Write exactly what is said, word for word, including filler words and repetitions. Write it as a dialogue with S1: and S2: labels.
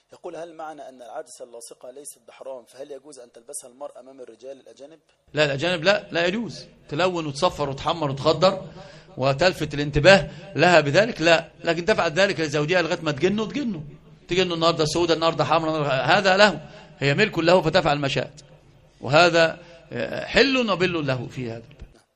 S1: يقول هل معنى أن العدسة اللاصقة ليست بحرام فهل يجوز أن تلبسها المرأة أمام الرجال الأجانب؟
S2: لا الأجانب لا لا يجوز تلون وتصفر وتحمر وتخضر وتلفت الانتباه لها بذلك، لا، لكن تفعل ذلك لزوجها لغايه ما تجنه تجنه تجنه النهارده سوداء النهارده حمراء، هذا له، هي ملك له فتفعل ما شاءت، وهذا حل وبل له في هذا.